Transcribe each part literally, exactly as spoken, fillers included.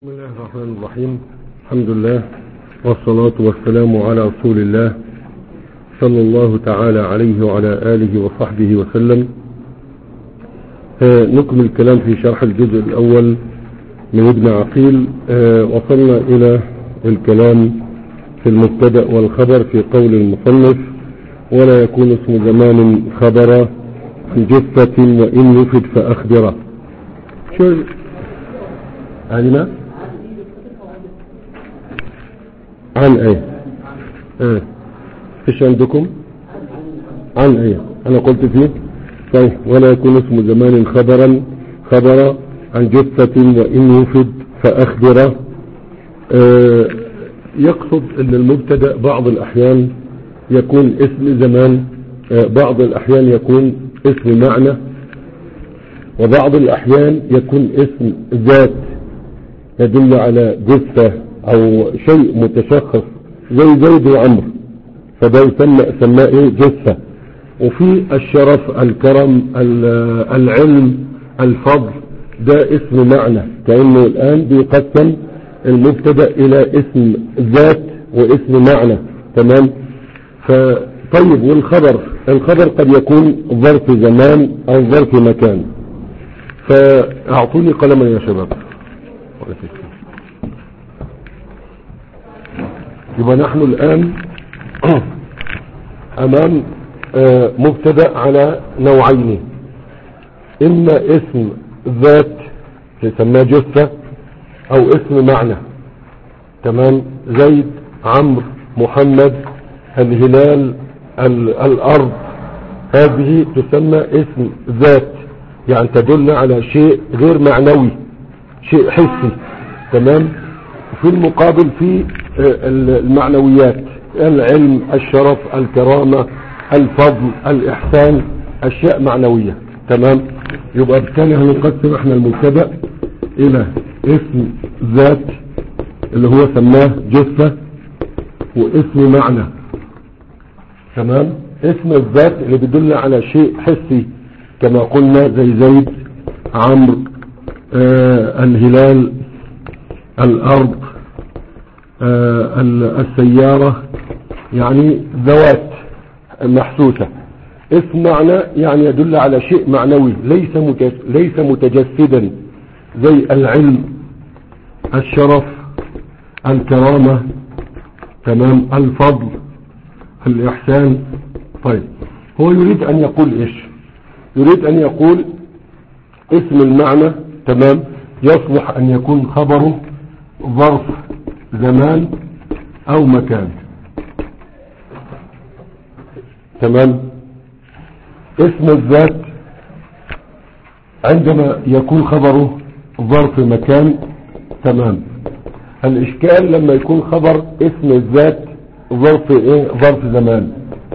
بسم الله الرحمن الرحيم. الحمد لله والصلاة والسلام على رسول الله صلى الله تعالى عليه وعلى آله وصحبه وسلم. آه نكمل الكلام في شرح الجزء الأول من ابن عقيل. آه وصلنا إلى الكلام في المبتدأ والخبر في قول المصنف: ولا يكون اسم زمان خبر في جثة وإن يفد فأخبره. شو علم عن ايه اه ايش عندكم عن ايه انا قلت فيه طيب. ولا يكون اسم زمان خبرا خبر عن جثة وإن يفد فأخبره. اه يقصد ان المبتدأ بعض الاحيان يكون اسم زمان، اه بعض الاحيان يكون اسم معنى، وبعض الاحيان يكون اسم ذات يدل على جثة او شيء متشخص زي زيد وعمر، فده يسمى سماه ايه جثة. وفي الشرف، الكرم، العلم، الفضل، ده اسم معنى، كأنه الان بيقسم المبتدأ الى اسم ذات واسم معنى. تمام. فطيب، والخبر الخبر قد يكون ظرف زمان او ظرف مكان. فاعطوني قلما يا شباب. يبقى نحن الآن أمام مبتدأ على نوعين: إما اسم ذات يسمى جثة، أو اسم معنى. تمام. زيد، عمرو، محمد، الهلال، الأرض، هذه تسمى اسم ذات، يعني تدل على شيء غير معنوي، شيء حسي. تمام. في المقابل في المعنويات: العلم، الشرف، الكرامة، الفضل، الإحسان، أشياء معنوية. تمام. يبقى بالتالي هنقسم احنا المبتدأ إلى اسم ذات اللي هو سماه جثة، واسم معنى. تمام. اسم الذات اللي بيدل على شيء حسي كما قلنا زي زيد، عمرو، آه الهلال، الأرض، آه السيارة، يعني ذوات محسوسة. اسم معنى يعني يدل على شيء معنوي ليس ليس متجسدا زي العلم، الشرف، الكرامة. تمام. الفضل، الإحسان. طيب، هو يريد أن يقول إيش؟ يريد أن يقول اسم المعنى. تمام. يصلح أن يكون خبره ظرف زمان او مكان. تمام. اسم الذات عندما يكون خبره ظرف مكان. تمام. الاشكال لما يكون خبر اسم الذات ظرف ايه؟ ظرف زمان.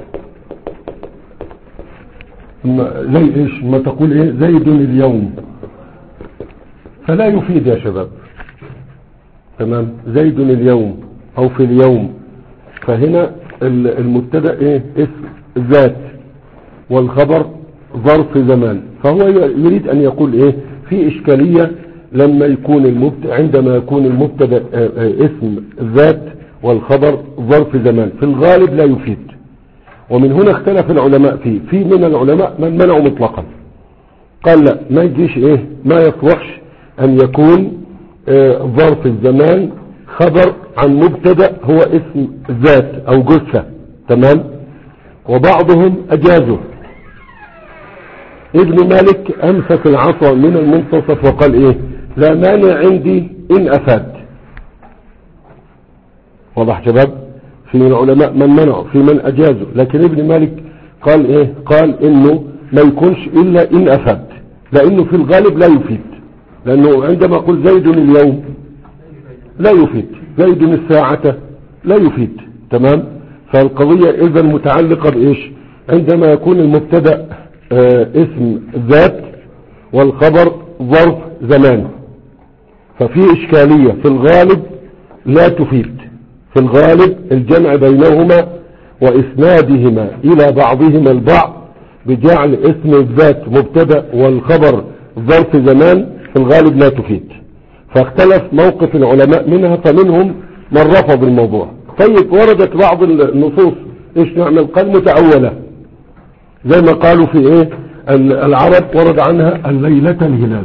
زي ايش؟ ما تقول ايه؟ زيد اليوم، فلا يفيد يا شباب. تمام. زيد اليوم او في اليوم، فهنا المبتدا ايه؟ اسم ذات، والخبر ظرف زمان. فهو يريد ان يقول ايه؟ في اشكالية لما يكون المبتدا، عندما يكون المبتدا اسم ذات والخبر ظرف زمان، في الغالب لا يفيد. ومن هنا اختلف العلماء فيه. في من العلماء من منعوا مطلقا، قال لا، ما يجيش ايه، ما يصلحش ان يكون ظرف الزمان خبر عن مبتدا هو اسم ذات او جثة. تمام. وبعضهم اجازوا. ابن مالك امسك العصا من المنتصف وقال ايه؟ لا مانع عندي ان افاد. واضح شباب؟ في من العلماء من منعوا، في من اجازوا، لكن ابن مالك قال ايه؟ قال انه ما يكونش الا ان افاد، لانه في الغالب لا يفيد. لأنه عندما أقول زيد اليوم لا يفيد، زيد الساعة لا يفيد. تمام. فالقضية إذا متعلقة بإيش؟ عندما يكون المبتدأ آه اسم ذات والخبر ظرف زمان، ففي إشكالية، في الغالب لا تفيد. في الغالب الجمع بينهما وإسنادهما إلى بعضهما البعض بجعل اسم الذات مبتدأ والخبر ظرف زمان في الغالب لا تفيد. فاختلف موقف العلماء منها، فمنهم من رفض الموضوع. طيب وردت بعض النصوص ايش نعمل؟ قال متأولة، زي ما قالوا في ايه العرب ورد عنها الليلة الهلال،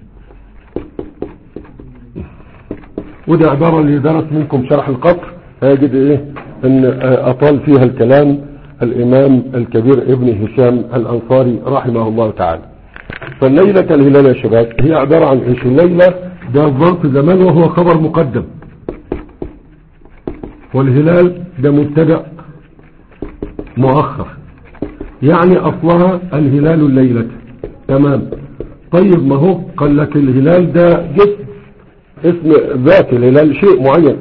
وده عبارة اللي درس منكم شرح القطر هيجد ايه ان اطال فيها الكلام الامام الكبير ابن هشام الانصاري رحمه الله تعالى. فالليلة الهلال يا شباب هي عبارة عن ايش؟ الليلة ده ظرف زمان وهو خبر مقدم، والهلال ده مبتدأ مؤخر، يعني اصلها الهلال الليلة. تمام. طيب ما هو قال لك الهلال ده جسم، اسم ذات الهلال شيء معين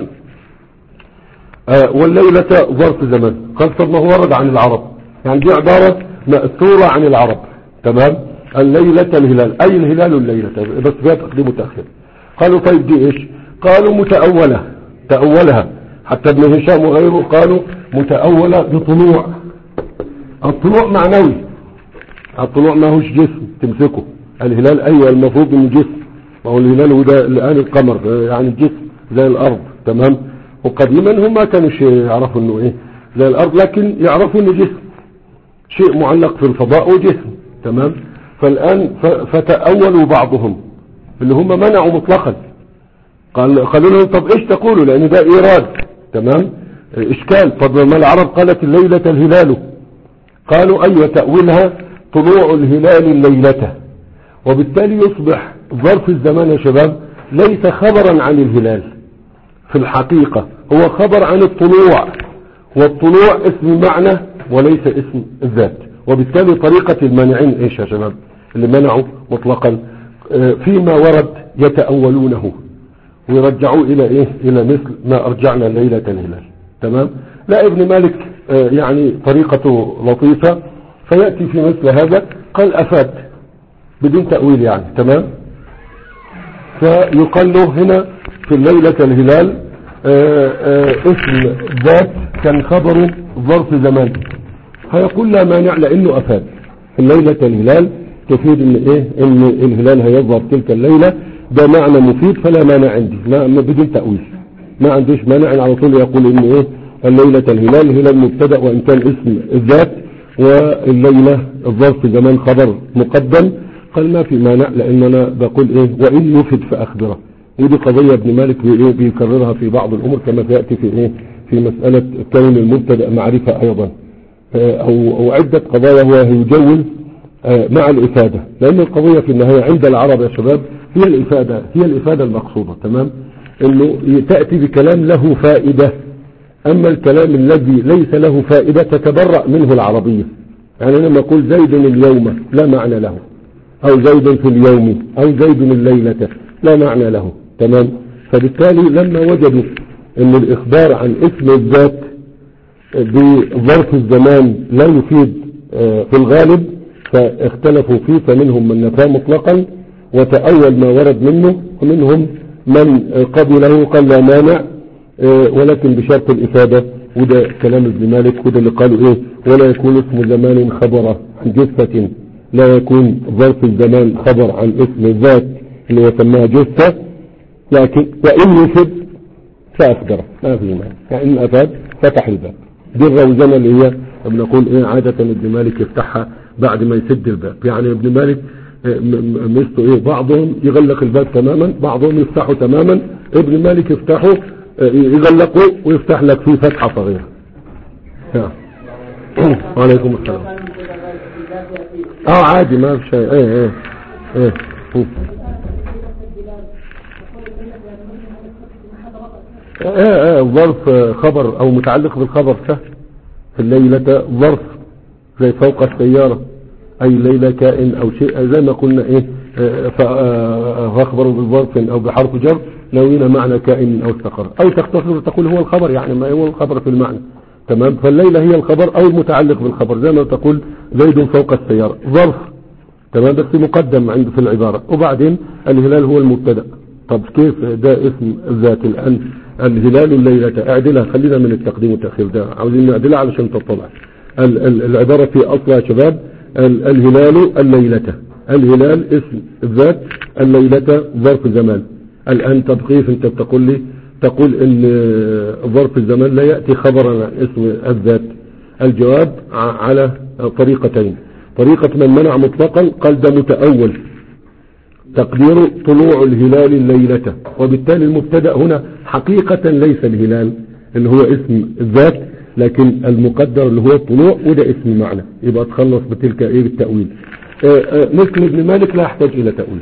آه والليلة ظرف زمان. قال طب ما هو ورد عن العرب، يعني دي عبارة مأثورة عن العرب. تمام. الليلة الهلال أي الهلال الليلة، بس فيها تقديم وتأخير. قالوا طيب دي ايش؟ قالوا متأولة، تأولها حتى ابن هشام وغيره قالوا متأولة بطلوع. الطلوع معنوي، الطلوع ما هوش جسم تمسكه. الهلال ايوه المفروض انه جسم، ما هو الهلال هو ده الان القمر يعني جسم زي الارض. تمام. وقديما هم ما كانوش يعرفوا انه ايه زي الارض، لكن يعرفوا انه جسم، شيء معلق في الفضاء وجسم. تمام. فالان فتأولوا بعضهم اللي هم منعوا مطلقا، قال قالوا لهم طب ايش تقولوا لان ده ايراد. تمام. اشكال. طب ما العرب قالت الليلة الهلال، قالوا ايوه تأويلها طلوع الهلال الليلة، وبالتالي يصبح ظرف الزمان يا شباب ليس خبرا عن الهلال في الحقيقة، هو خبر عن الطلوع، والطلوع اسم معنى وليس اسم الذات. وبالتالي طريقة المانعين ايش يا شباب اللي منعوا مطلقا؟ فيما ورد يتأولونه ويرجعوا الى ايه الى مثل ما ارجعنا ليلة الهلال. تمام. لا ابن مالك يعني طريقته لطيفة، فيأتي في مثل هذا قال افاد بدون تأويل يعني. تمام. فيقال له هنا في الليلة الهلال آآ آآ اسم ذات كان خبره ظرف زمان، هيقول لا مانع لانه افاد. في الليلة الهلال تفيد ان ايه ان الهلال هيظهر تلك الليلة، ده معنى مفيد فلا مانع عندي، ما بدون تأويل ما عنديش مانع على طول يقول ان ايه الليلة الهلال هلال مبتدأ وان كان اسم الذات، والليلة الظرف زمان خبر مقدم. قال ما في مانع لان انا بقول ايه وان يفد فاخبره. ودي قضية ابن مالك بيكررها في بعض الامور كما سيأتي في ايه في مسألة كون المبتدأ معرفة ايضا، او, أو عدة قضايا هو يجوز مع الافادة، لان القضية في النهاية عند العرب يا شباب هي الافادة، هي الافادة المقصودة. تمام. انه تأتي بكلام له فائدة، اما الكلام الذي ليس له فائدة تتبرأ منه العربية. يعني لما اقول زيد اليوم لا معنى له، او زيد في اليوم او زيد الليلة لا معنى له. تمام. فبالتالي لما وجدوا ان الاخبار عن اسم الذات بظرف الزمان لا يفيد في الغالب فاختلفوا فيه، فمنهم من نفاه مطلقا وتأول ما ورد منه، ومنهم من قبله قال لا مانع ولكن بشرط الإفادة. وده كلام ابن مالك، وده اللي قالوا ايه ولا يكون اسم زمان خبر عن جثة، لا يكون ظرف الزمان خبر عن اسم الذات اللي يسمىها جثة، لكن وإن يفد فأخبره ما في معنى، فإن أفاد فتح الباب. دي الروزنة اللي هي بنقول ايه عادة ابن مالك يفتحها بعد ما يسد الباب. يعني ابن مالك مستو ايه بعضهم يغلق الباب تماما، بعضهم يفتحه تماما، ابن مالك يفتحه يغلقه ويفتح لك فيه فتحة صغيرة. وعليكم السلام. اه عادي ما في شيء. ايه ايه ايه ايه ايه ظرف خبر او متعلق بالخبر سهل. في الليلة ظرف زي فوق السيارة، اي ليلة كائن او شيء زي ما قلنا ايه فاخبروا بالظرف او بحرف جر نوينا معنى كائن او استقر، او تختصر تقول هو الخبر يعني ما هو الخبر في المعنى. تمام. فالليلة هي الخبر او المتعلق بالخبر زي ما تقول زيد فوق السيارة ظرف. تمام. بس مقدم عنده في العبارة، وبعدين الهلال هو المبتدأ. طب كيف ده اسم الذات الان الهلال الليلة؟ اعدلها، خلينا من التقديم والتأخير ده عاوزين نعدلها علشان تطلع ال ال العبارة في اصلها يا شباب ال الهلال الليلة، الهلال اسم الذات، الليلة ظرف زمان. الآن تبقيف، انت بتقول لي تقول ان ظرف الزمان لا يأتي خبرا عن اسم الذات. الجواب على طريقتين. طريقة من منع مطلقا قال ده متأول، تقدير طلوع الهلال الليلة، وبالتالي المبتدأ هنا حقيقة ليس الهلال اللي هو اسم الذات، لكن المقدر اللي هو الطلوع، وده اسم معنى، يبقى تخلص بتلك ايه بالتأويل. مثل ابن مالك لا يحتاج الى تأويل،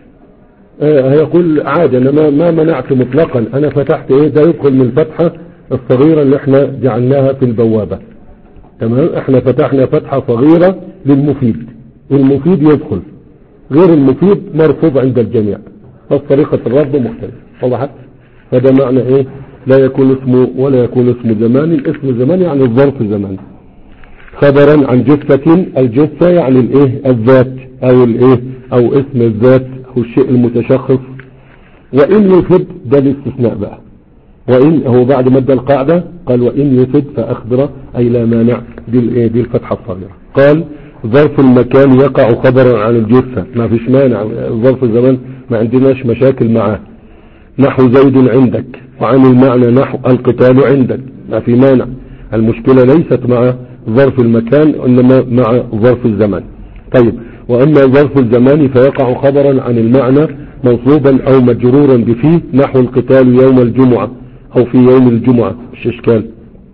هيقول عادي انا ما, ما منعت مطلقا، انا فتحت ايه ده يدخل من الفتحة الصغيرة اللي احنا جعلناها في البوابة. تمام، احنا فتحنا فتحة صغيرة للمفيد، والمفيد يدخل، غير المفيد مرفوض عند الجميع، فطريقة الرفض مختلفة. وضحت؟ فده معنى ايه لا يكون اسمه ولا يكون اسم زمان. الاسم زمان يعني الظرف زمان. خبرا عن جثة، الجثة يعني الايه الذات او الايه او اسم الذات او الشيء المتشخص. وان يفد ده الاستثناء بقى، وان هو بعد ما ادى القاعدة قال وان يفد فاخبره اي لا مانع، دي الايه دي الفتحة الصغيرة. قال ظرف المكان يقع خبرا عن الجثة، ما فيش مانع، ظرف الزمان ما عندناش مشاكل معاه. نحو زيد عندك، وعن المعنى نحو القتال عندك، ما في مانع. المشكلة ليست مع ظرف المكان انما مع ظرف الزمان. طيب، واما ظرف الزمان فيقع خبرا عن المعنى منصوبا او مجرورا بفيه، نحو القتال يوم الجمعة او في يوم الجمعة، مش اشكال.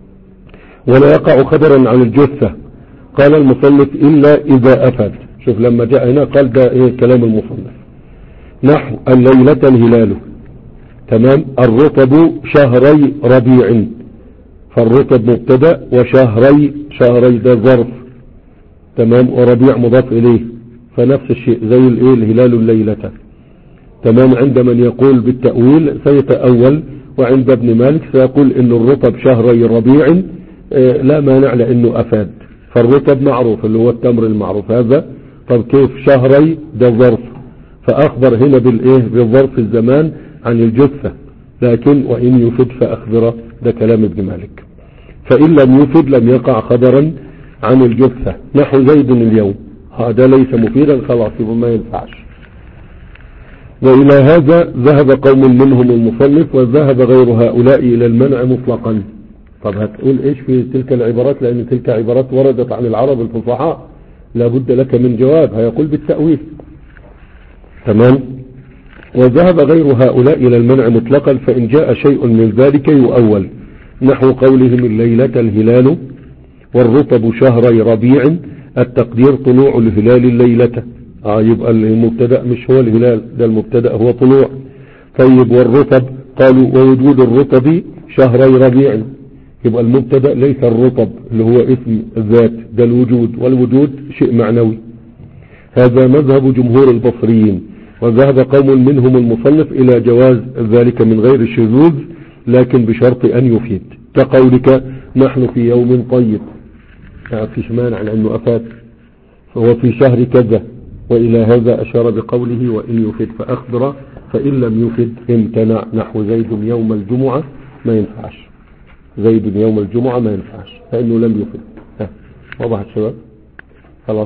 ولا يقع خبرا عن الجثة، قال المصنف إلا إذا أفاد. شوف لما جاء هنا قال ده إيه كلام المصنف. نحو الليلة الهلال، تمام، الرطب شهري ربيع، فالرطب مبتدأ وشهري شهري ده ظرف، تمام، وربيع مضاف إليه، فنفس الشيء زي الإيه الهلال الليلة. تمام، عند من يقول بالتأويل سيتأول، وعند ابن مالك سيقول إن الرطب شهري ربيع اه لا مانع لأنه أفاد، فالرطب معروف اللي هو التمر المعروف هذا. طب كيف شهري ده ظرف، فأخبر هنا بالإيه بالظرف الزمان عن الجثة، لكن وإن يفد فأخبره، ده كلام ابن مالك. فإن لم يفد لم يقع خبرا عن الجثة. نحو زيد اليوم، هذا ليس مفيدا خلاص يبقى ما ينفعش. وإلى هذا ذهب قوم منهم المصنف، وذهب غير هؤلاء إلى المنع مطلقا. طب هتقول ايش في تلك العبارات، لان تلك عبارات وردت عن العرب الفصحاء، لابد لك من جواب، هيقول بالتأويل. تمام. وذهب غير هؤلاء الى المنع مطلقا، فان جاء شيء من ذلك يؤول، نحو قولهم الليلة الهلال والرطب شهري ربيع، التقدير طلوع الهلال الليلة. اه يبقى المبتدأ مش هو الهلال، ده المبتدأ هو طلوع. طيب والرطب قالوا ووجود الرطب شهري ربيع، يبقى المبتدأ ليس الرطب اللي هو اسم الذات، ده الوجود، والوجود شيء معنوي. هذا مذهب جمهور البصريين. وذهب قوم منهم المصنف إلى جواز ذلك من غير شذوذ، لكن بشرط أن يفيد، كقولك نحن في يوم طيب، ما فيش مانع لأنه أفاد، فهو في شهر كذا. وإلى هذا أشار بقوله وإن يفيد فأخبره، فإن لم يفيد امتنع، نحو زيد يوم الجمعة ما ينفعش، زيد يوم الجمعة ما ينفعش لأنه لم يفيد. ها واضح الشباب؟ خلاص.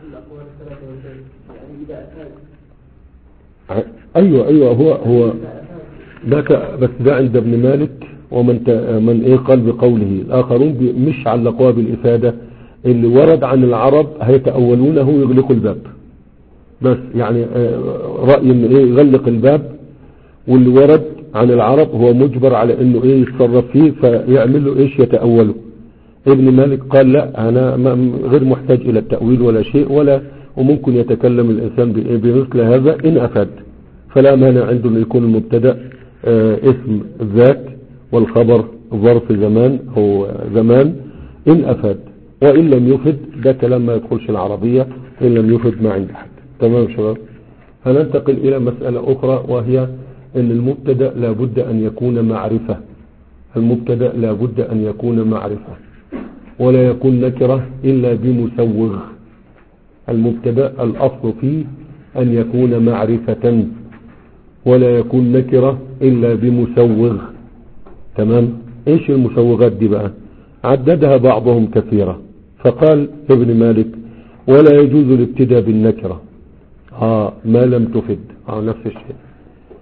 ايوه ايوه هو هو ذاك، بس ده عند ابن مالك ومن من ايه قال بقوله. الاخرون مش علقوها بالافادة، اللي ورد عن العرب هيتأولونه ويغلقوا الباب، بس يعني رأي ان ايه يغلق الباب، واللي ورد عن العرب هو مجبر على انه ايه يتصرف فيه، فيعمل له ايش يتأوله. ابن مالك قال لا، انا غير محتاج الى التأويل ولا شيء، ولا وممكن يتكلم الانسان بمثل هذا ان افاد، فلا مانع عنده ان يكون المبتدا اه اسم ذات والخبر ظرف زمان او زمان ان افاد. وان لم يفد ده كلام ما يدخلش العربية، ان لم يفد ما عند حد. تمام شباب. هننتقل الى مسألة اخرى، وهي ان المبتدا لابد ان يكون معرفة. المبتدا لابد ان يكون معرفة، ولا يكون نكرة الا بمسوغ. المبتدا الاصل فيه ان يكون معرفة، ولا يكون نكرة الا بمسوغ. تمام. ايش المسوغات دي بقى؟ عددها بعضهم كثيرة، فقال ابن مالك ولا يجوز الابتداء بالنكرة اه ما لم تفد، اه نفس الشيء.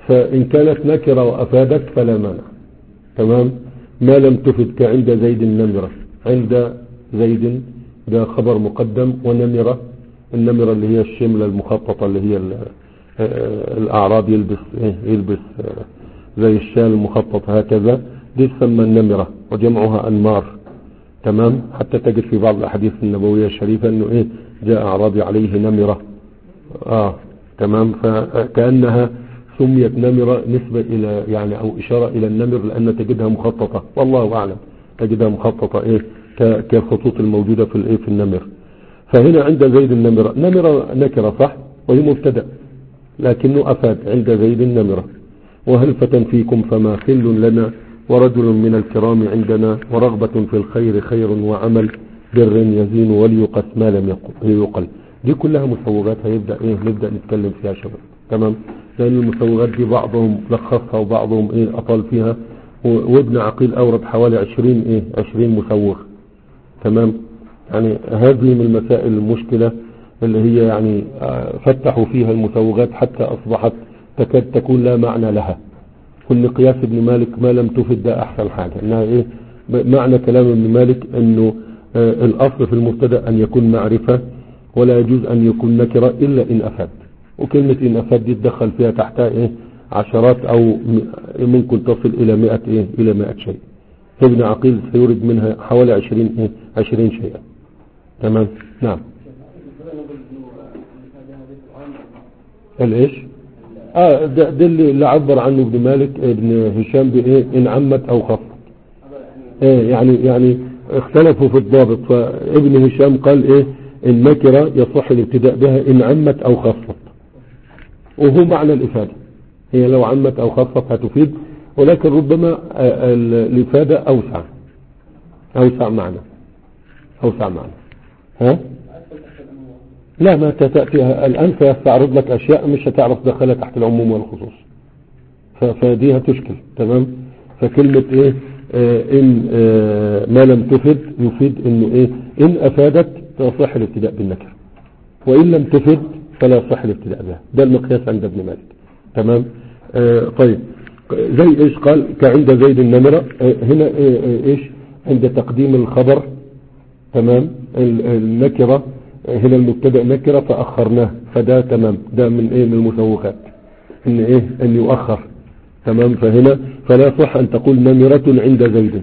فإن كانت نكرة وأفادت فلا مانع. تمام. ما لم تفد كعند زيد النمرة. عند زيد ده خبر مقدم، ونمرة النمرة اللي هي الشملة المخططة اللي هي الأعراب يلبس يلبس زي الشال المخطط هكذا، دي تسمى النمرة وجمعها أنمار. تمام. حتى تجد في بعض الأحاديث النبوية الشريفة أنه إيه جاء أعرابي عليه نمرة. آه تمام. فكأنها سميت نمرة نسبة إلى يعني أو إشارة إلى النمر لأن تجدها مخططة، والله أعلم تجدها مخططة إيه كالخطوط الموجودة في الإيه في النمر. فهنا عند زيد النمرة، نمرة نكرة صح وهي مبتدأ لكنه أفاد عند زيد النمرة. وهلفة فيكم فما خل لنا، ورجل من الكرام عندنا، ورغبة في الخير خير وعمل بر يزين وليقس ما لم يقل. دي كلها مسوغات هيبدأ ايه نبدأ نتكلم فيها شباب. تمام. لأن المسوغات دي بعضهم لخصها وبعضهم ايه أطال فيها، وابن عقيل أورد حوالي عشرين ايه عشرين مسوغ. تمام. يعني هذه من المسائل المشكلة اللي هي يعني فتحوا فيها المسوغات حتى أصبحت تكاد تكون لا معنى لها. كل قياس ابن مالك ما لم تفد ده أحسن حاجة. إنها إيه معنى كلام ابن مالك إنه آه الأصل في المبتدأ أن يكون معرفة، ولا يجوز أن يكون نكرة إلا إن أفاد. وكلمة إن أفاد دي تدخل فيها تحتها إيه عشرات أو ممكن تصل إلى مئة إيه إلى مئة شيء. ابن عقيل سيورد منها حوالي عشرين إيه عشرين شيئا. تمام. نعم. الإيش اه ده, ده اللي عبر عنه ابن مالك ابن هشام بايه ان عمت او خفت. ايه يعني يعني اختلفوا في الضابط، فابن هشام قال ايه النكرة يصح الابتداء بها ان عمت او خفت، وهو معنى الافادة. هي لو عمت او خفت هتفيد، ولكن ربما الافادة اوسع اوسع معنى اوسع معنى. ها لا ما تأتي الآن فيستعرض لك أشياء مش هتعرف دخلها تحت العموم والخصوص، فدي هتشكل. تمام. فكلمة إيه آه إن آه ما لم تفد يفيد إنه إيه إن أفادت فصح الابتداء بالنكر، وإن لم تفد فلا صح الابتداء بها. ده المقياس عند ابن مالك. تمام. آه طيب زي إيش قال كعند زيد النمرة. آه هنا آه إيش عند تقديم الخبر. تمام. النكرة هنا المبتدأ نكرة فأخرناه، فده تمام. ده من ايه من المسوقات ان ايه ان يؤخر. تمام. فهنا فلا صح ان تقول نمرة عند زيد،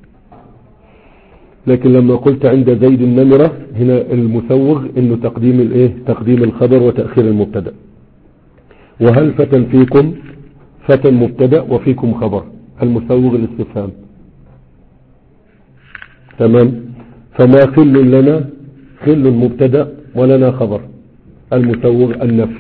لكن لما قلت عند زيد النمرة هنا المسوغ انه تقديم الايه تقديم الخبر وتأخير المبتدأ. وهل فتى فيكم، فتى مبتدأ وفيكم خبر، المسوغ الاستفهام. تمام. فما خل لنا، خل مبتدأ ولنا خبر، المسوغ النفي.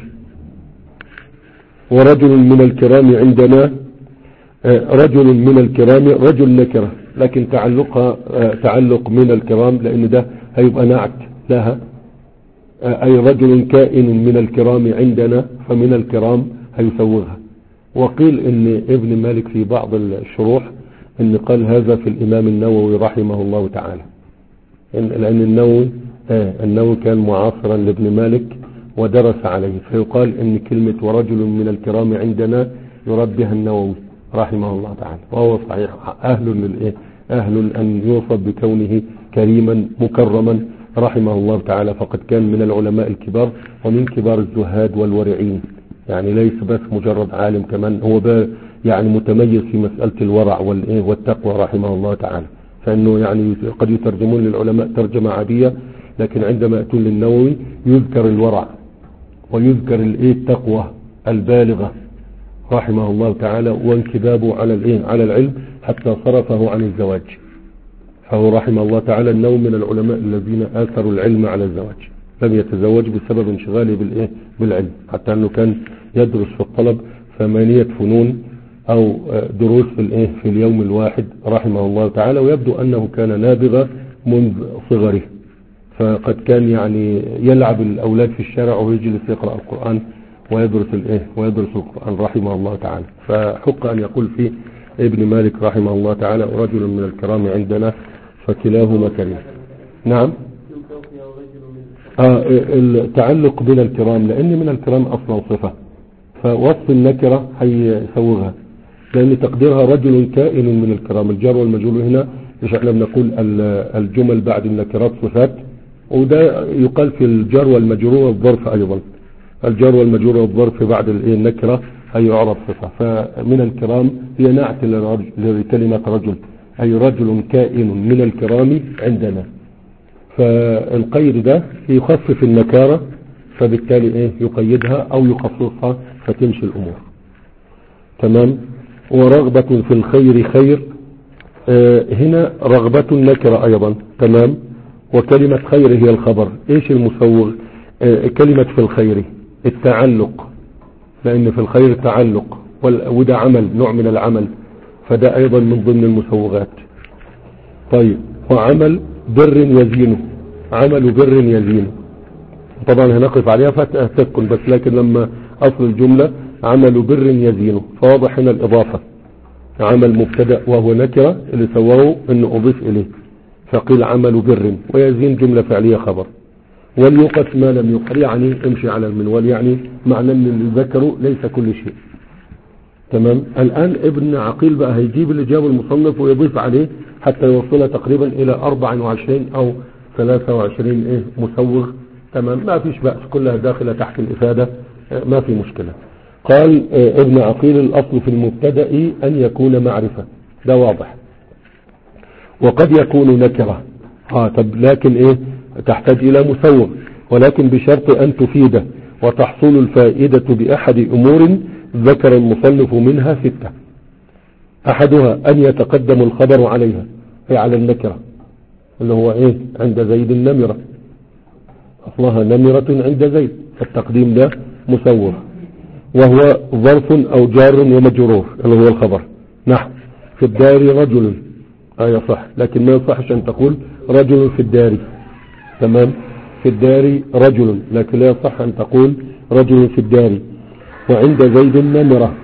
ورجل من الكرام عندنا، رجل من الكرام رجل نكرة لكن تعلقها تعلق من الكرام لأن ده هيبقى نعت لها، أي رجل كائن من الكرام عندنا فمن الكرام هيسوغها. وقيل ان ابن مالك في بعض الشروح ان قال هذا في الإمام النووي رحمه الله تعالى، لأن النووي آه النووي كان معاصرا لابن مالك ودرس عليه، فيقال ان كلمة ورجل من الكرام عندنا يراد بها النووي رحمه الله تعالى، وهو صحيح أهل للإيه أهل أن يوصف بكونه كريما مكرما رحمه الله تعالى. فقد كان من العلماء الكبار ومن كبار الزهاد والورعين، يعني ليس بس مجرد عالم، كمان هو يعني متميز في مسألة الورع والإيه والتقوى رحمه الله تعالى. فإنه يعني قد يترجمون للعلماء ترجمة عادية، لكن عندما يأتون للنووي يذكر الورع ويذكر الإيه التقوى البالغة رحمه الله تعالى، وانكبابه على الإيه على العلم حتى صرفه عن الزواج. فهو رحمه الله تعالى النووي من العلماء الذين آثروا العلم على الزواج، لم يتزوج بسبب انشغاله بالإيه بالعلم، حتى أنه كان يدرس في الطلب ثمانية فنون أو دروس في الإيه في اليوم الواحد رحمه الله تعالى، ويبدو أنه كان نابغة منذ صغره، فقد كان يعني يلعب الأولاد في الشارع ويجلس يقرأ القرآن ويدرس الإيه ويدرس القرآن رحمه الله تعالى. فحق أن يقول في ابن مالك رحمه الله تعالى رجل من الكرام عندنا فكلاهما كريم. نعم. آه التعلق بين الكرام، لأن من الكرام أصلا صفة، فوصف النكرة هيسوغها، لأن تقديرها رجل كائن من الكرام. الجار والمجرور هنا مش احنا بنقول الجمل بعد النكرات صفات، وده يقال في الجار والمجرور والظرف أيضا. الجار والمجرور والظرف بعد النكرة هي يعرف صفة. فمن الكرام هي نعت لكلمة رجل، أي رجل كائن من الكرام عندنا. فالقيد ده يخفف النكارة، فبالتالي ايه يقيدها او يخصصها فتمشي الامور تمام. ورغبة في الخير خير، آه هنا رغبة نكرة ايضا تمام. وكلمة خير هي الخبر. ايش المسوغ؟ آه كلمة في الخير التعلق، لان في الخير تعلق، وده عمل نوع من العمل، فده ايضا من ضمن المسوغات. طيب وعمل بر يزينه، عمل بر يزينه طبعا هنقف عليها فتكن، بس لكن لما اصل الجملة عمل بر يزينه فواضح هنا الاضافة. عمل مبتدأ وهو نكرة، اللي سواه انه اضيف اليه فقيل عمل بر، ويزين جملة فعلية خبر. وليقت ما لم يقر، يعني امشي على المنوال، يعني معنى ان اللي ذكره ليس كل شيء تمام. الان ابن عقيل بقى هيجيب اللي جابه المصنف ويضيف عليه حتى يوصلها تقريبا الى اربعة وعشرين او ثلاثة وعشرين ايه مسوغ تمام. ما فيش بأس، كلها داخلة تحت الافادة، ما في مشكلة. قال ابن عقيل الاصل في المبتدأ ان يكون معرفة، ده واضح. وقد يكون نكرة اه طب لكن ايه تحتاج الى مسوغ، ولكن بشرط ان تفيده، وتحصل الفائدة باحد امور ذكر المصنف منها ستة. احدها ان يتقدم الخبر عليها، اي على النكرة، اللي هو ايه عند زيد النمرة، اصلها نمرة عند زيد، التقديم ده مسوغ. وهو ظرف او جار ومجرور اللي هو الخبر. نحو في الدار رجل، اي صح، لكن ما يصحش ان تقول رجل في الدار تمام. في الدار رجل، لكن لا يصح ان تقول رجل في الدار. وعند زيد نمرة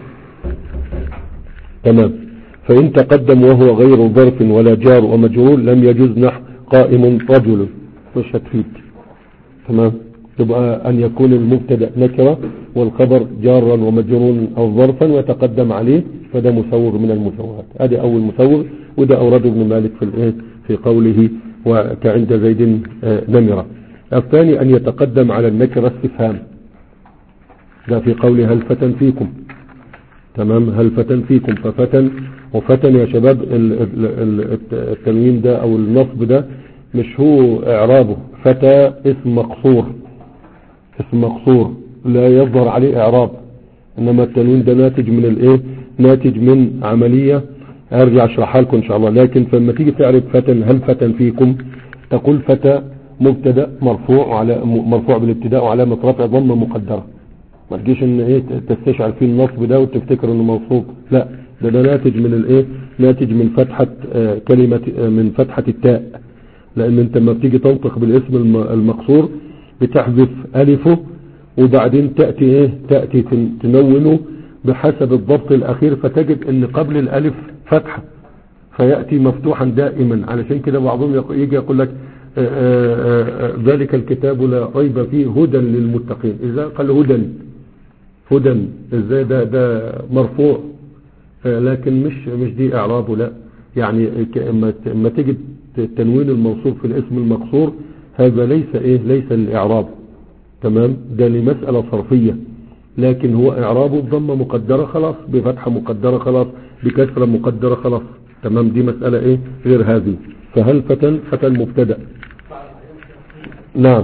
تمام. فإن تقدم وهو غير ظرف ولا جار ومجرور لم يجوز نحو قائم رجل، مش هتفيد تمام. يبقى أن يكون المبتدأ نكرة والخبر جارا ومجرورا أو ظرفا وتقدم عليه، فده مسوغ من المسوغات. هذا أول مسوغ، وده أورد ابن مالك في الايه في قوله وكعند زيد نمرة. الثاني أن يتقدم على النكرة استفهام، ده في قوله هل فتن فيكم تمام. هل فتن فيكم، ففتن وفتن يا شباب التنوين ده او النصب ده مش هو اعرابه، فتى اسم مقصور، اسم مقصور لا يظهر عليه اعراب، انما التنوين ده ناتج من الايه ناتج من عملية ارجع اشرحها لكم ان شاء الله. لكن فلما تيجي تعرف فتن هل فتن فيكم تقول فتى مبتدا مرفوع وعلى مرفوع بالابتداء وعلامة رفع ضمة مقدرة، ما تجيش ان ايه تستشعر فيه النصب ده وتفتكر انه موصوف، لا ده ده ناتج من الايه ناتج من فتحة آه كلمة آه من فتحة التاء، لان انت لما بتيجي تنطق بالاسم المقصور بتحذف الفه وبعدين تأتي ايه تأتي تنونه بحسب الضبط الاخير، فتجد ان قبل الالف فتحة فيأتي مفتوحا دائما. علشان كده بعضهم يجي يقول لك آآ آآ ذلك الكتاب لا ريب فيه هدى للمتقين، اذا قال هدى هدى ازاي ده ده مرفوع، لكن مش مش دي اعرابه، لا يعني اما تجد تنوين الموصوف في الاسم المقصور هذا ليس ايه ليس الاعراب تمام، ده لمسألة صرفية، لكن هو اعرابه بضمة مقدرة خلاص، بفتحة مقدرة خلاص، بكسرة مقدرة خلاص تمام. دي مسألة ايه غير هذه. فهل فتن فتن مبتدأ نعم.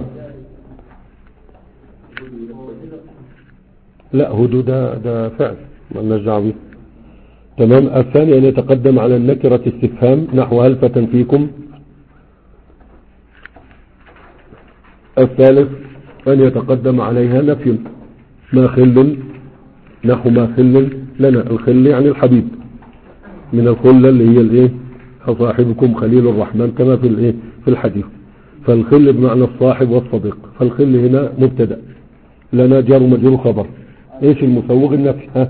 لا هدو ده ده فعل ما لناش دعوه بيه تمام. الثاني ان يتقدم على النكرة استفهام نحو هل فتن فيكم. الثالث ان يتقدم عليها نفي، ما خل نحو ما خل لنا، الخل يعني الحبيب، من الخلة اللي هي الايه صاحبكم خليل الرحمن كما في الايه في الحديث. فالخل بمعنى الصاحب والصديق، فالخل هنا مبتدا لنا جار ومجرور خبر. ايش المسوغ؟ النفي. ها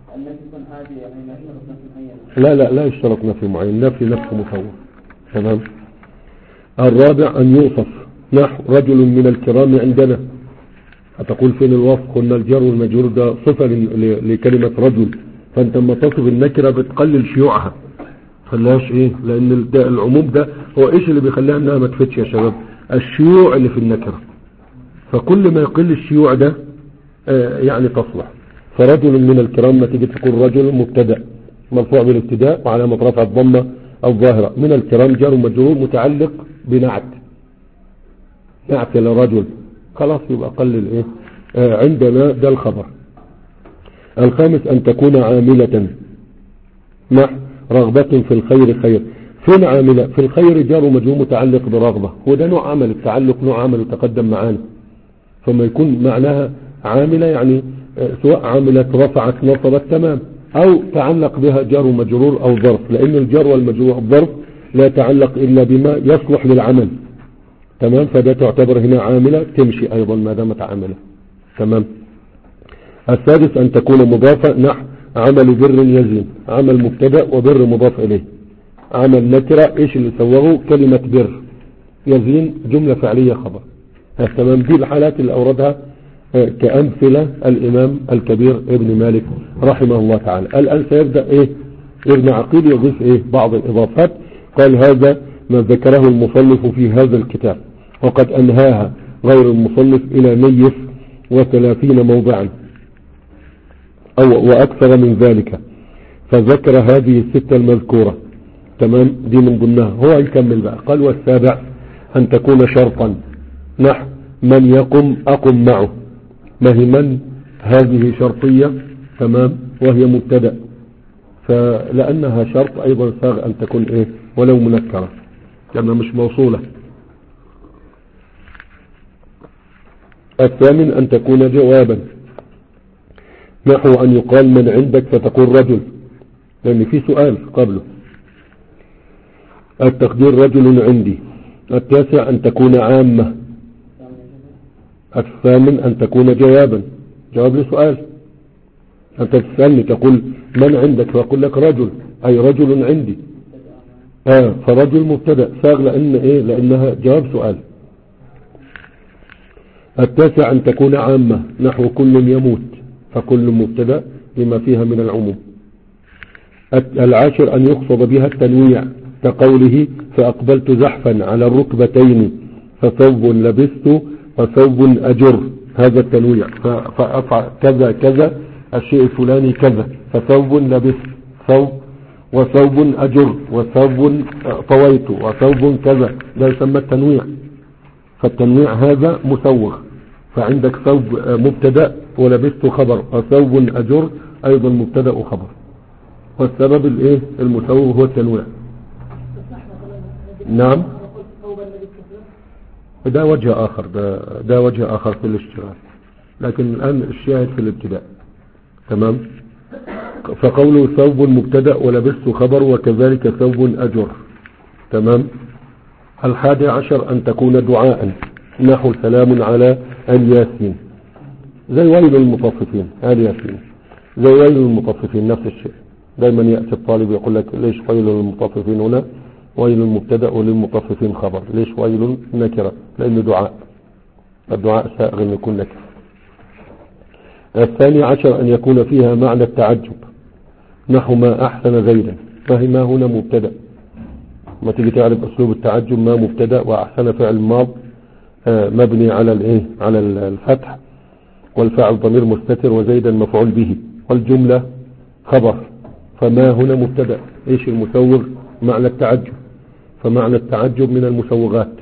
لا لا لا يشترط نفي معين، نفي نفسه مسوغ تمام. الرابع ان يوصف نحو رجل من الكرام عندنا، هتقول فين الوصف؟ قلنا الجار والمجرور ده صفة لكلمة رجل، فانت لما تصف النكرة بتقلل شيوعها خلاش ايه، لان العموم ده هو ايش اللي بيخليها انها ما تفتش يا شباب؟ الشيوع اللي في النكرة، فكل ما يقل الشيوع ده آه يعني تصلح. فرجل من الكرام ما تيجي تقول رجل مبتدأ مرفوع بالابتداء وعلامة رفع الضمة الظاهرة، من الكرام جار ومجرور متعلق بنعت، نعت لرجل، خلاص يبقى قلل ايه آه عندنا ده الخبر. الخامس ان تكون عاملة، نحو رغبة في الخير خير. فين عاملة؟ في الخير جار ومجرور متعلق برغبة، وده نوع عمل، التعلق نوع عمل وتقدم معانا، فما يكون معناها عاملة يعني سواء عاملة رفعت نصبت تمام، او تعلق بها جار ومجرور او ظرف، لان الجار والمجرور الظرف لا يتعلق الا بما يصلح للعمل تمام، فده تعتبر هنا عاملة تمشي ايضا ما دامت عاملة تمام. السادس ان تكون مضافة، نحو عمل بر يزين، عمل مبتدأ وبر مضاف اليه، عمل نكرة ايش اللي سواه؟ كلمة بر، يزين جملة فعلية خبر تمام. دي الحالات اللي اوردها كأمثلة الامام الكبير ابن مالك رحمه الله تعالى. الان سيبدأ ايه ابن عقيل يضيف ايه بعض الاضافات. قال هذا ما ذكره المصنف في هذا الكتاب، وقد انهاها غير المصنف الى مية وثلاثين موضعا او واكثر من ذلك، فذكر هذه الستة المذكورة تمام، دي من ضمنها. هو يكمل بقى قال والسابع ان تكون شرطا، نحو من يقم اقم معه، ما هي من هذه شرطية تمام وهي مبتدأ، فلأنها شرط ايضا ساغ ان تكون ايه ولو منكرة لأنها مش موصولة. الثامن ان تكون جوابا، نحو ان يقال من عندك فتقول رجل، لان في سؤال قبله، التقدير رجل عندي. التاسع ان تكون عامة. الثامن ان تكون جوابا، جواب لسؤال، انت تسألني تقول من عندك فاقول لك رجل، اي رجل عندي، اه فرجل مبتدأ ساغ لان ايه لانها جواب سؤال. التاسع ان تكون عامة، نحو كل يموت، فكل مبتدأ لما فيها من العموم. العاشر ان يقصد بها التنويع، كقوله فاقبلت زحفا على الركبتين فثوب لبست وثوب اجر، هذا التنويع، فافعل كذا كذا الشيء الفلاني كذا، فثوب لبست ثوب وثوب اجر وثوب طويت وثوب كذا، ده يسمى التنويع. فالتنويع هذا مسوغ، فعندك ثوب مبتدأ ولبست خبر، وثوب اجر ايضا مبتدأ وخبر، والسبب الايه المسوغ هو التنويع. نعم ده وجه اخر، ده, ده وجه اخر في الاشتغال، لكن الان الشاهد في الابتداء تمام. فقوله ثوب مبتدأ ولبست خبر وكذلك ثوب اجر تمام. الحادي عشر ان تكون دعاء، نحو سلام على الياسين، زي ويل المطففين، آل ياسين زي ويل المطففين نفس الشيء. دايما يأتي الطالب يقول لك ليش ويل المطففين هنا؟ ويل المبتدأ وللمطففين خبر، ليش ويل نكرة؟ لأنه دعاء، الدعاء سائغ أن يكون نكرة. الثاني عشر أن يكون فيها معنى التعجب، نحو ما أحسن زيدا، فهي ما هنا مبتدأ، ما تيجي تعرف أسلوب التعجب ما مبتدأ، وأحسن فعل ماض آه مبني على الايه على الفتح، والفاعل ضمير مستتر، وزيدا مفعول به، والجملة خبر، فما هنا مبتدأ. ايش المسوغ؟ معنى التعجب، فمعنى التعجب من المسوغات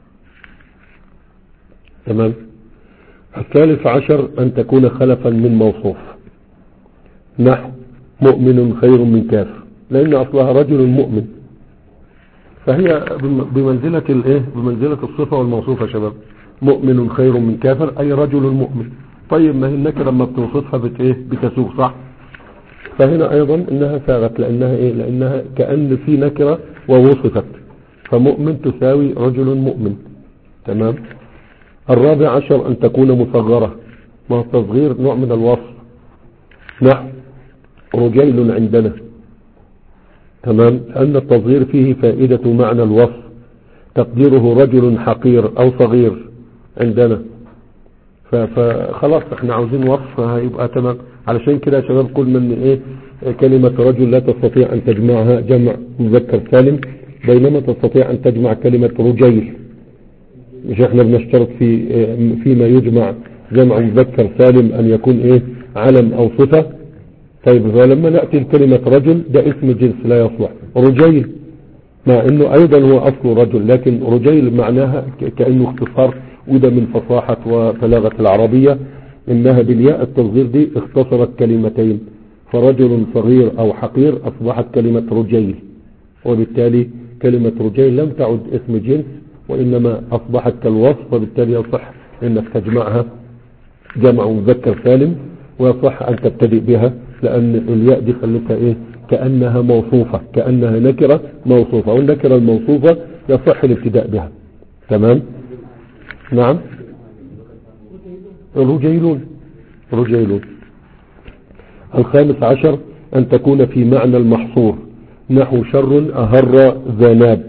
تمام. الثالث عشر ان تكون خلفا من موصوف، نحو مؤمن خير من كافر، لان اصلها رجل مؤمن، فهي بمنزلة الايه بمنزلة الصفة والموصوفة شباب. مؤمن خير من كافر اي رجل مؤمن. طيب ما هي النكرة لما بتوصفها بت ايه بتسوق صح، فهنا ايضا انها ساغت، لانها ايه لانها كأن في نكرة ووصفت، فمؤمن تساوي رجل مؤمن تمام. الرابع عشر ان تكون مصغرة، ما هو التصغير نوع من الوصف، نحو رجيل عندنا تمام، لأن التصغير فيه فائدة معنى الوصف، تقديره رجل حقير أو صغير عندنا، فخلاص احنا عاوزين وصف هيبقى تمام. علشان كده يا شباب قلنا ان ايه كلمة رجل لا تستطيع ان تجمعها جمع مذكر سالم، بينما تستطيع ان تجمع كلمة رجيل. مش احنا بنشترط في فيما يجمع جمع مذكر سالم ان يكون ايه علم او صفة. طيب فلما نأتي الكلمة رجل ده اسم جنس لا يصلح. رجيل مع انه ايضا هو اصل رجل، لكن رجيل معناها كأنه اختصار، وده من فصاحة وبلاغة العربية انها بالياء التصغير دي اختصرت كلمتين، فرجل صغير او حقير اصبحت كلمة رجيل، وبالتالي كلمة رجيل لم تعد اسم جنس وانما اصبحت كالوصف، وبالتالي يصح انك تجمعها جمع مذكر سالم، ويصح ان تبتدئ بها لان الياء دي خلتها ايه كأنها موصوفة، كأنها نكرة موصوفة، والنكرة الموصوفة يصح الابتداء بها. تمام. نعم رجيلون. رجيلون. الخامس عشر أن تكون في معنى المحصور، نحو شر أهر ذناب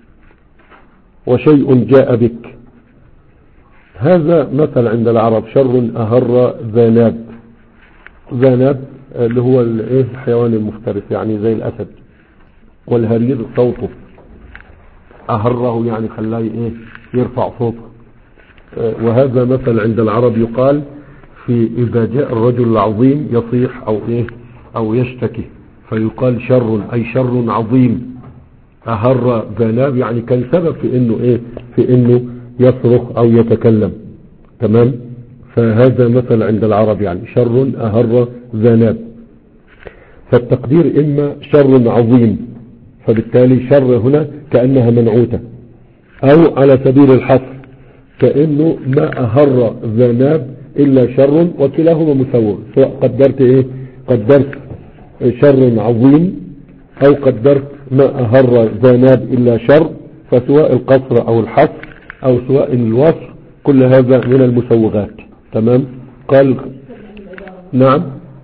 وشيء جاء بك. هذا مثل عند العرب، شر أهر ذناب. ذناب اللي هو الحيوان المفترس يعني زي الأسد، والهرير صوته، أهره يعني خلاه ايه يرفع صوته. وهذا مثل عند العرب يقال في إذا جاء الرجل العظيم يصيح أو إيه أو يشتكي فيقال شر، أي شر عظيم. أهر ذناب يعني كان سبب في إنه إيه في إنه يصرخ أو يتكلم. تمام. فهذا مثل عند العرب يعني شر أهر ذناب. فالتقدير إما شر عظيم، فبالتالي شر هنا كأنها منعوتة، أو على سبيل الحصر كأنه ما أهر ذناب إلا شر، وكلاهما مسوغ، سواء قدرت إيه قدرت شر عظيم أو قدرت ما أهر ذناب إلا شر، فسواء القصر أو الحصر أو سواء الوصف كل هذا من المسوغات. تمام. قال نعم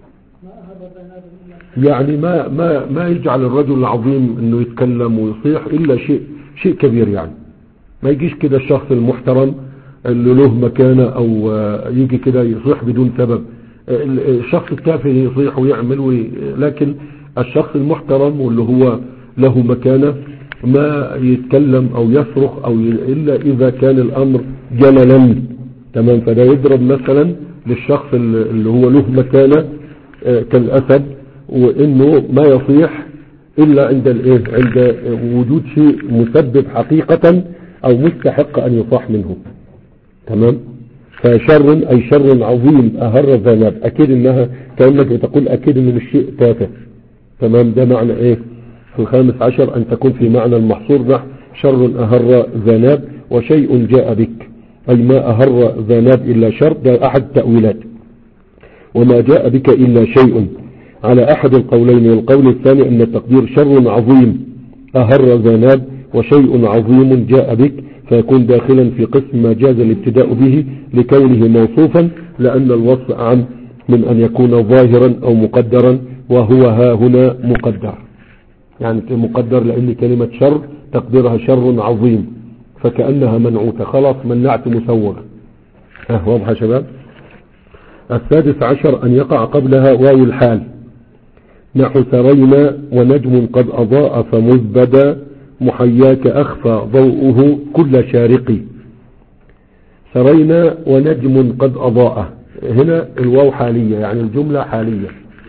يعني ما ما ما يجعل الرجل العظيم انه يتكلم ويصيح الا شيء شيء كبير، يعني ما يجيش كده الشخص المحترم اللي له مكانة او يجي كده يصيح بدون سبب. الشخص التافه يصيح ويعمل وي... لكن الشخص المحترم واللي هو له مكانة ما يتكلم او يصرخ او ي... الا اذا كان الامر جللا. تمام. فده يضرب مثلا للشخص اللي هو له مكانة كالاسد، وانه ما يصيح الا عند الايه عند وجود شيء مسبب حقيقة او مستحق ان يصاح منه. تمام. فشر اي شر عظيم اهر ذناب، اكيد انها كأنك تقول اكيد انه مش شيء تافه. تمام. ده معنى ايه في الخامس عشر ان تكون في معنى المحصور، نحو شر اهر ذناب وشيء جاء بك، اي ما اهر ذناب الا شر، ده احد التأويلات، وما جاء بك الا شيء على احد القولين. والقول الثاني ان التقدير شر عظيم اهر ذناب وشيء عظيم جاء بك، فيكون داخلا في قسم ما جاز الابتداء به لكونه موصوفا، لان الوصف اعم من ان يكون ظاهرا او مقدرا، وهو ها هنا مقدر، يعني مقدر لان كلمة شر تقديرها شر عظيم، فكأنها منعوتة، خلاص منعت مسوغ. اه واضح يا شباب. السادس عشر ان يقع قبلها واو الحال، نحو سرينا ونجم قد أضاء فمزبدا محياك أخفى ضوءه كل شارقي. سرينا ونجم قد أضاء، هنا الواو حالية يعني الجملة حالية،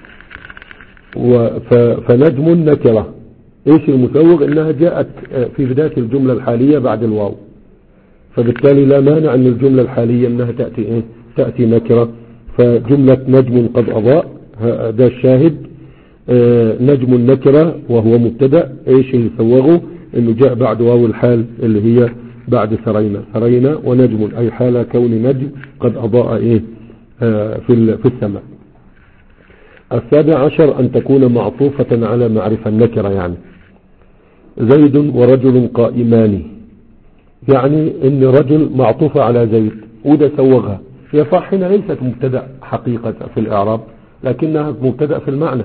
فنجم نكرة. ايش المسوغ؟ انها جاءت في بداية الجملة الحالية بعد الواو، فبالتالي لا مانع ان الجملة الحالية انها تأتي ايه تأتي نكرة. فجملة نجم قد أضاء ده الشاهد. آه نجم النكرة وهو مبتدأ، ايش اللي سوغه؟ انه جاء بعد واو الحال اللي هي بعد سرينا. سرينا ونجم اي حال كون نجم قد اضاء ايه آه في في السماء. السابع عشر ان تكون معطوفة على معرفة النكرة، يعني زيد ورجل قائمان، يعني ان رجل معطوفة على زيد وده سوغها. هي صح هنا ليست مبتدأ حقيقة في الاعراب، لكنها مبتدأ في المعنى.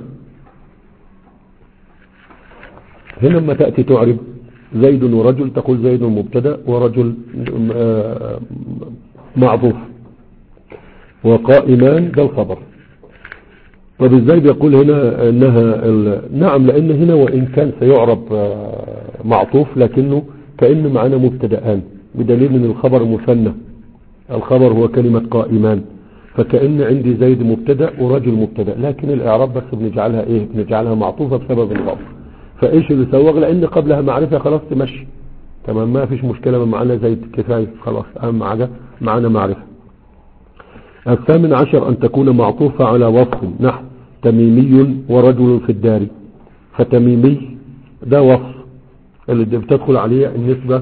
هنا لما تأتي تعرب زيد ورجل تقول زيد مبتدأ ورجل معطوف. وقائمان ده الخبر. طب ازاي بيقول هنا انها ال... نعم، لان هنا وان كان سيعرب معطوف لكنه كأنه معنا مبتدأان، بدليل ان الخبر مثنى، الخبر هو كلمة قائمان، فكأن عندي زيد مبتدأ ورجل مبتدأ، لكن الاعراب بس بنجعلها ايه، بنجعلها معطوفة بسبب الضعف. فايش اللي سوغ؟ لان قبلها معرفة خلاص تمشي تمام، ما فيش مشكلة، معنا زيد كفاية خلاص، اهم حاجة معنا معرفة. الثامن عشر أن تكون معطوفة على وصف، نحو تميمي ورجل في الدار. فتميمي ده وصف اللي بتدخل عليه النسبة،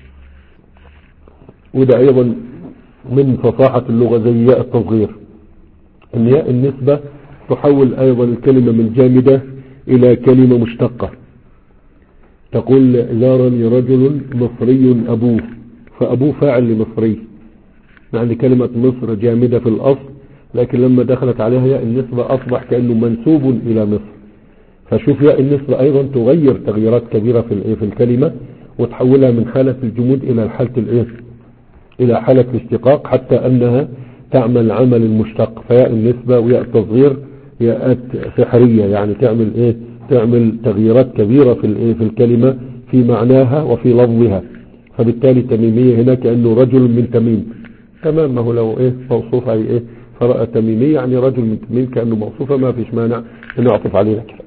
وده أيضا من فصاحة اللغة زي ياء التصغير، ان ياء النسبة تحول أيضا الكلمة من جامدة إلى كلمة مشتقة. تقول زارني رجل مصري أبوه، فأبوه فاعل لمصري، يعني كلمة مصر جامدة في الأصل، لكن لما دخلت عليها ياء النسبة أصبح كأنه منسوب إلى مصر. فشوف ياء النسبة أيضا تغير تغييرات كبيرة في في الكلمة، وتحولها من حالة الجمود إلى حالة الإيه، إلى حالة الاشتقاق، حتى أنها تعمل عمل المشتق. فياء النسبة وياء التصغير ياءات سحرية، يعني تعمل إيه، تعمل تغييرات كبيرة في الإيه، في الكلمة، في معناها وفي لفظها. فبالتالي تميمية هنا كأنه رجل من تميم، تمام، ما هو لو إيه موصوف أي إيه، فرأى تميمية يعني رجل من تميم كأنه موصوفة، ما فيش مانع أن نعطف علينا كده.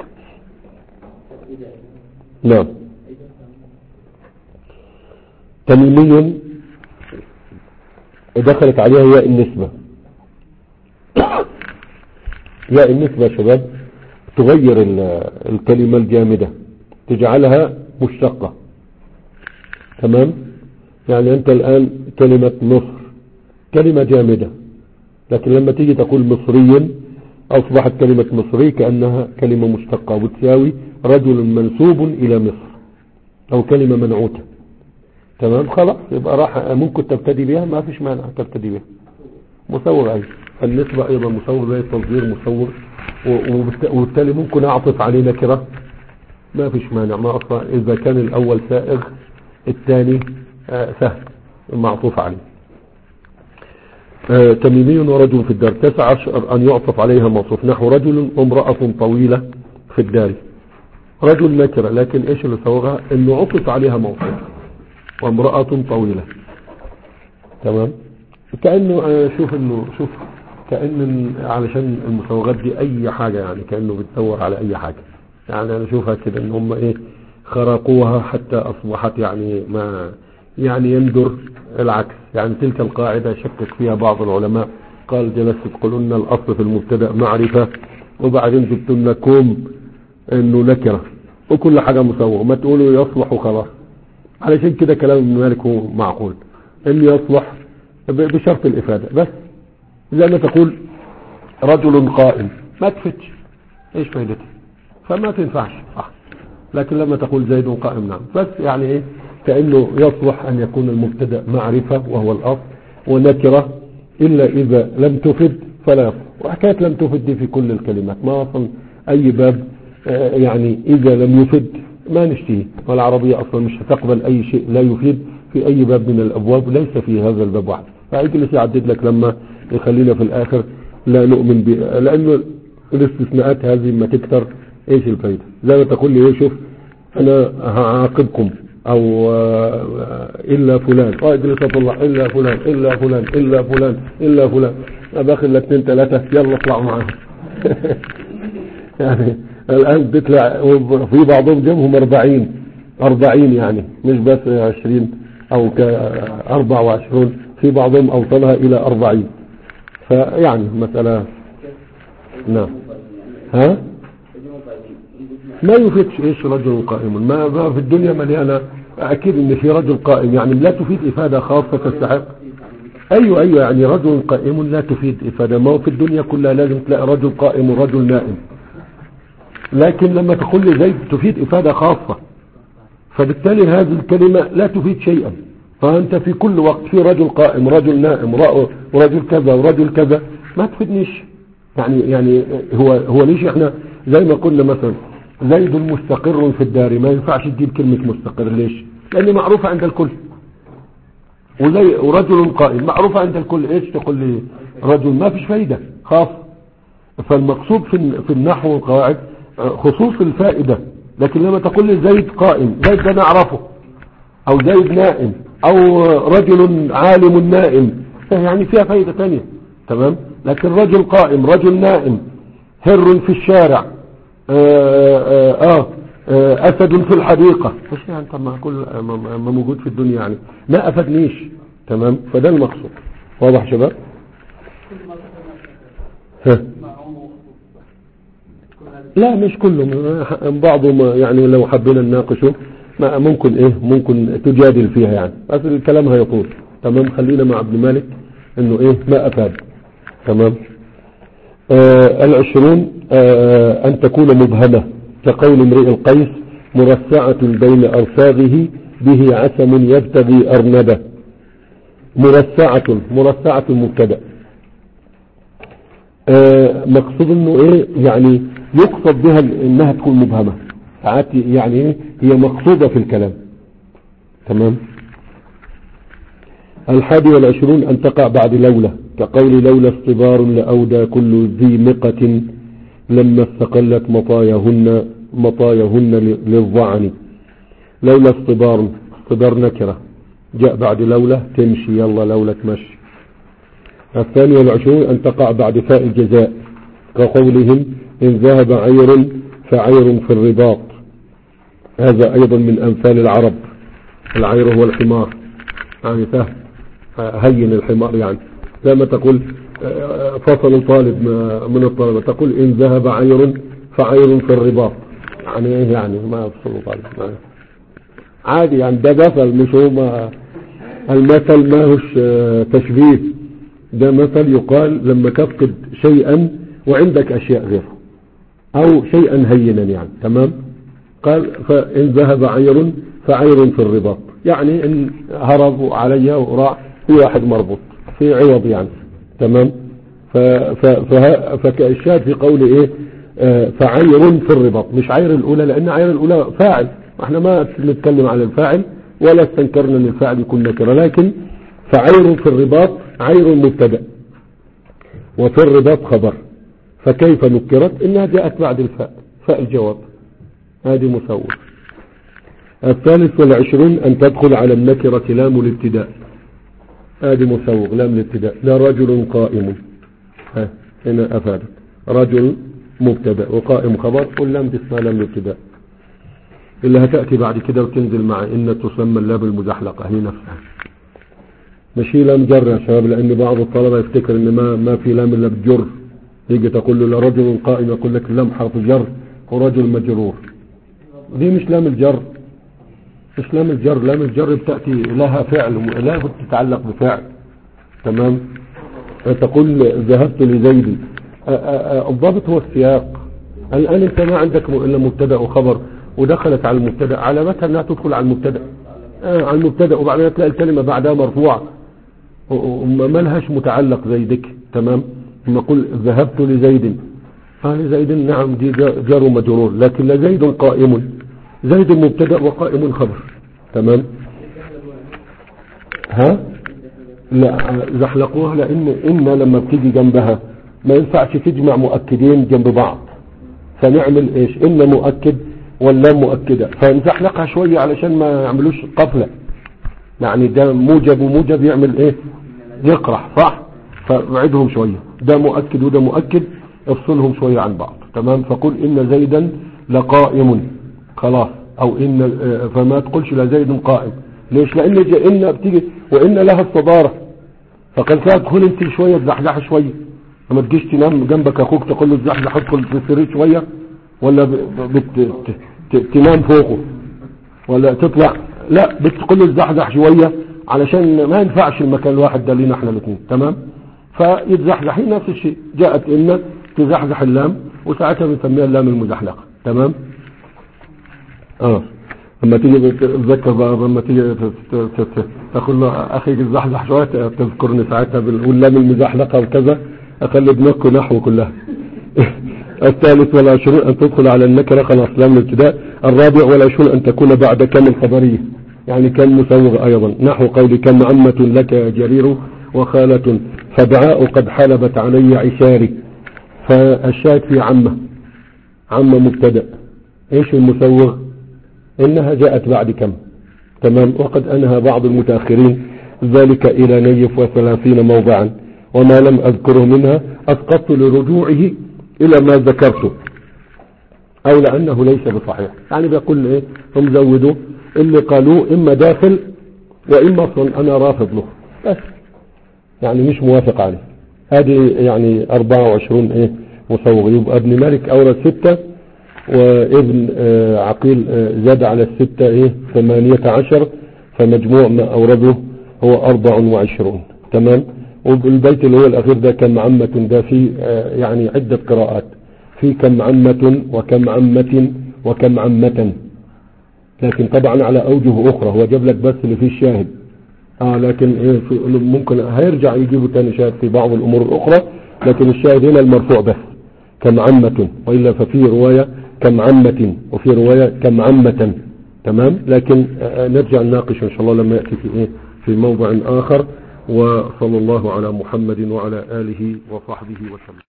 نعم. تميمي دخلت عليها ياء النسبة. ياء النسبة يا شباب تغير الكلمة الجامدة، تجعلها مشتقة، تمام. يعني أنت الآن كلمة مصر كلمة جامدة، لكن لما تيجي تقول مصري أصبحت كلمة مصري كأنها كلمة مشتقة، وتساوي رجل منسوب إلى مصر، أو كلمة منعوتة، تمام. خلاص يبقى راح ممكن تبتدي بها، ما فيش مانع تبتدي بها. مصور أيضا النسبة أيضا مصور زي التصغير مصور، وبالتالي ممكن أعطف عليه نكرة، ما فيش مانع، ما أصلا إذا كان الأول سائغ الثاني سهل معطوف عليه. آه تميمي ورجل في الدار. تسعة عشر أن يعطف عليها موصوف، نحو رجل امرأة طويلة في الدار. رجل نكرة، لكن إيش اللي صورها؟ إنه عطف عليها موصوف، وامرأة طويلة، تمام. كأنه آه شوف إنه شوف كأن علشان المسوغات دي أي حاجة، يعني كأنه بتدور على أي حاجة، يعني أنا أشوفها كده إن هم إيه خرقوها حتى أصبحت يعني ما يعني يندر العكس. يعني تلك القاعدة شكك فيها بعض العلماء، قال جلست تقولون الأصل في المبتدأ معرفة، وبعدين جبت لنا كوم إنه نكرة، وكل حاجة مسوغ، ما تقولوا يصلح وخلاص. علشان كده كلام ابن مالك هو معقول، إن يصلح بشرط الإفادة بس. زي ما تقول رجل قائم ما تفتش، ايش فائدتها؟ فما تنفعش صح. لكن لما تقول زيد قائم نعم، بس يعني ايه كأنه يصلح ان يكون المبتدأ معرفة وهو الاصل، ونكرة الا اذا لم تفد فلا يصلح. وحكاية لم تفد دي في كل الكلمات، ما اصلا اي باب آه يعني اذا لم يفد ما نشتيه، والعربية اصلا مش هتقبل اي شيء لا يفيد في اي باب من الابواب، ليس في هذا الباب واحد. فيجلس يعدد لك لما يخلينا في الاخر لا نؤمن ب، لانه الاستثناءات هذه ما تكتر ايش الفايدة؟ زي ما تقول لي ايه، شوف انا هعاقبكم او الا فلان، اه اجلس اطلع الا فلان الا فلان الا فلان الا فلان، باخذ لك اثنين ثلاثة يلا اطلعوا معاهم. يعني الان بتطلع في بعضهم جابهم أربعين أربعين، يعني مش بس عشرين او كأربع وعشرون، في بعضهم اوصلها الى أربعين. فيعني مسألة نعم. ها ما يفيدش ايش رجل قائم، ما في الدنيا مليانة اكيد ان في رجل قائم، يعني لا تفيد افادة خاصة تستحق. ايوه ايوه يعني رجل قائم لا تفيد افادة، ما في الدنيا كلها لازم تلاقي رجل قائم ورجل نائم، لكن لما تقول لي زيد تفيد افادة خاصة، فبالتالي هذه الكلمة لا تفيد شيئا. فانت في كل وقت في رجل قائم رجل نائم ورجل كذا ورجل كذا، ما تفيدنيش. يعني يعني هو هو ليش احنا زي ما قلنا مثلا زيد مستقر في الدار، ما ينفعش تجيب كلمة مستقر، ليش؟ لأن معروفة عند الكل. وزي ورجل قائم معروفة عند الكل، ايش تقول لي رجل ما فيش فايدة خاص. فالمقصود في في النحو والقواعد خصوص الفائدة. لكن لما تقول لي زيد قائم، زيد ده نعرفه، او زيد نائم، او رجل عالم نائم، يعني فيها فايدة تانية. تمام. لكن رجل قائم، رجل نائم، هر في الشارع، آآ آآ آآ أسد في الحديقة، مش يعني طب ما كل ما موجود في الدنيا يعني ما أفدنيش. تمام. فده المقصود. واضح شباب؟ ها. لا مش كله، بعضهم يعني لو حبينا نناقشه ما ممكن ايه ممكن تجادل فيها يعني، بس الكلام هيطول. تمام. خلينا مع ابن مالك انه ايه ما افاد. تمام. آه العشرون آه ان تكون مبهمة كقول امرئ القيس مرسعة بين ارفاغه به عسم يبتغي ارنبه. مرسعة، مرسعة مبتدأ. آه مقصود انه ايه يعني يقصد بها انها تكون مبهمة ساعات، يعني ايه هي مقصودة في الكلام. تمام. الحادي والعشرون ان تقع بعد لولا كقول لولا اصطبار لأودى كل ذي مقة لما استقلت مطاياهن مطاياهن للظعن. لولا اصطبار، اصطبار نكرة جاء بعد لولا تمشي، يلا لولا تمشي. الثاني والعشرون ان تقع بعد فاء الجزاء كقولهم ان ذهب عير فعير في الرباط. هذا ايضا من امثال العرب. العير هو الحمار، يعني فهم هين الحمار، يعني زي ما تقول فصل طالب من الطلبة تقول ان ذهب عير فعير في الرباط، يعني ايه يعني ما يفصل طالب يعني عادي يعني. ده مثل مش هو ما المثل ما هوش تشبيه، ده مثل يقال لما تفقد شيئا وعندك اشياء غيره او شيئا هينا يعني. تمام. قال فان ذهب عير فعير في الرباط، يعني ان هربوا علي وراح في واحد مربوط في عوض يعني. تمام. فكالشاهد في قول ايه آه فعير في الرباط، مش عير الاولى، لان عير الاولى فاعل، احنا ما نتكلم على الفاعل ولا استنكرنا ان الفاعل يكون نكره، لكن فعير في الرباط عير مبتدا وفي الرباط خبر، فكيف نكرت؟ انها جاءت بعد الفاء، فاء الجواب، هذه مسوّر. الثالث والعشرون ان تدخل على النكرة لام الابتداء، هذه مسوغ لام الابتداء. لا رجل قائم، ها هنا افادت رجل مبتدا وقائم خبر، واللام دي اسمها لام الابتداء اللي هتأتي بعد كده وتنزل مع ان تسمى اللام المزحلقة هي نفسها، مش هي لام جر يا شباب، لان بعض الطلبة يفتكر ان ما ما في لام الا بجر، يجي تقول له لا رجل قائم يقول لك لام حرف جر ورجل مجرور، دي مش لام الجر، مش لام الجر. لام الجر بتأتي لها فعل، لا تتعلق بفعل. تمام. تقول ذهبت لزيد، الضابط هو السياق. الآن انت ما عندك الا مبتدا وخبر، ودخلت على المبتدا علامتها انها تدخل على المبتدا آه على المبتدا وبعدين تلاقي الكلمة بعدها مرفوعة وما لهاش متعلق زيدك. تمام. لما اقول ذهبت لزيد، قال زيد نعم دي جار ومجرور، لكن لزيد قائم، زيد مبتدا وقائم خبر. تمام. ها لا زحلقوها، لان ان لما بتيجي جنبها ما ينفعش تجمع مؤكدين جنب بعض، فنعمل ايش؟ ان مؤكد واللام مؤكده، فنزحلقها شويه علشان ما يعملوش قفله، يعني ده موجب وموجب يعمل ايه؟ يقرح، صح؟ فابعدهم شويه، ده مؤكد وده مؤكد، افصلهم شويه عن بعض. تمام. فقل ان زيدا لقائم، خلاص، او ان فما تقولش لا زيد قائم، ليش؟ لان ان بتيجي وان لها الصدارة، فقال فيها ادخل انت شوية تزحزح شوية، لما تجيش تنام جنبك اخوك تقول له تزحزح ادخل في السرير شوية، ولا بتنام فوقه ولا تطلع، لا بتقول له تزحزح شوية علشان ما ينفعش المكان الواحد ده لينا احنا الاثنين. تمام. فيتزحزحين نفس الشيء، جاءت ان تزحزح اللام وساعتها بنسميها اللام المزحلقة. تمام. اه لما تيجي تتذكر بقى، لما تيجي تقول له اخي الزحزح شويه تذكرني ساعتها باللام المزحلقه وكذا، اخلي دماغك نحو كلها. الثالث والعشرون ان تدخل على النكره، خلاص لام الابتداء. الرابع والعشرون ان تكون بعد كم الخبريه، يعني كم مسوغ أيضا، نحو قول كم عمة لك يا جرير وخالة فدعاء قد حلبت علي عشاري. فالشاهد في عمة، عمة مبتدأ، ايش المسوغ؟ انها جاءت بعد كم، تمام. وقد انهى بعض المتأخرين ذلك الى نيف وثلاثين موضعا، وما لم اذكره منها اسقطت لرجوعه الى ما ذكرته او لانه ليس بصحيح. يعني بيقول ايه، هم زودوا اللي قالوه اما داخل واما اصلا انا رافض له، بس يعني مش موافق عليه. هذه يعني اربعة وعشرين ايه مسوغ. يبقى ابن مالك اورد ستة، وابن آه عقيل آه زاد على الستة ايه ثمانية عشر، فمجموع ما اورده هو اربع وعشرون، تمام. والبيت اللي هو الاخير ده كم عمة، ده فيه آه يعني عدة قراءات، في كم عمة وكم عمة وكم عمة، لكن طبعا على اوجه اخرى. هو جاب لك بس اللي فيه الشاهد، اه لكن ايه ممكن هيرجع يجيبوا تاني شاهد في بعض الامور الاخرى، لكن الشاهد هنا المرفوع بس كم عمة، وإلا ففي رواية كم عمة وفي رواية كم عمة، تمام. لكن آه نرجع نناقش ان شاء الله لما يأتي في ايه في موضع اخر. وصلى الله على محمد وعلى آله وصحبه وسلم.